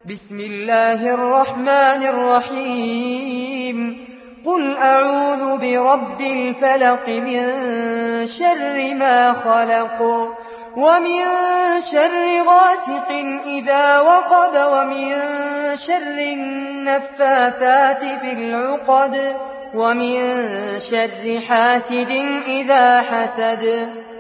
بسم الله الرحمن الرحيم قل أعوذ برب الفلق من شر ما خلق ومن شر غاسق إذا وقب ومن شر النفاثات في العقد ومن شر حاسد إذا حسد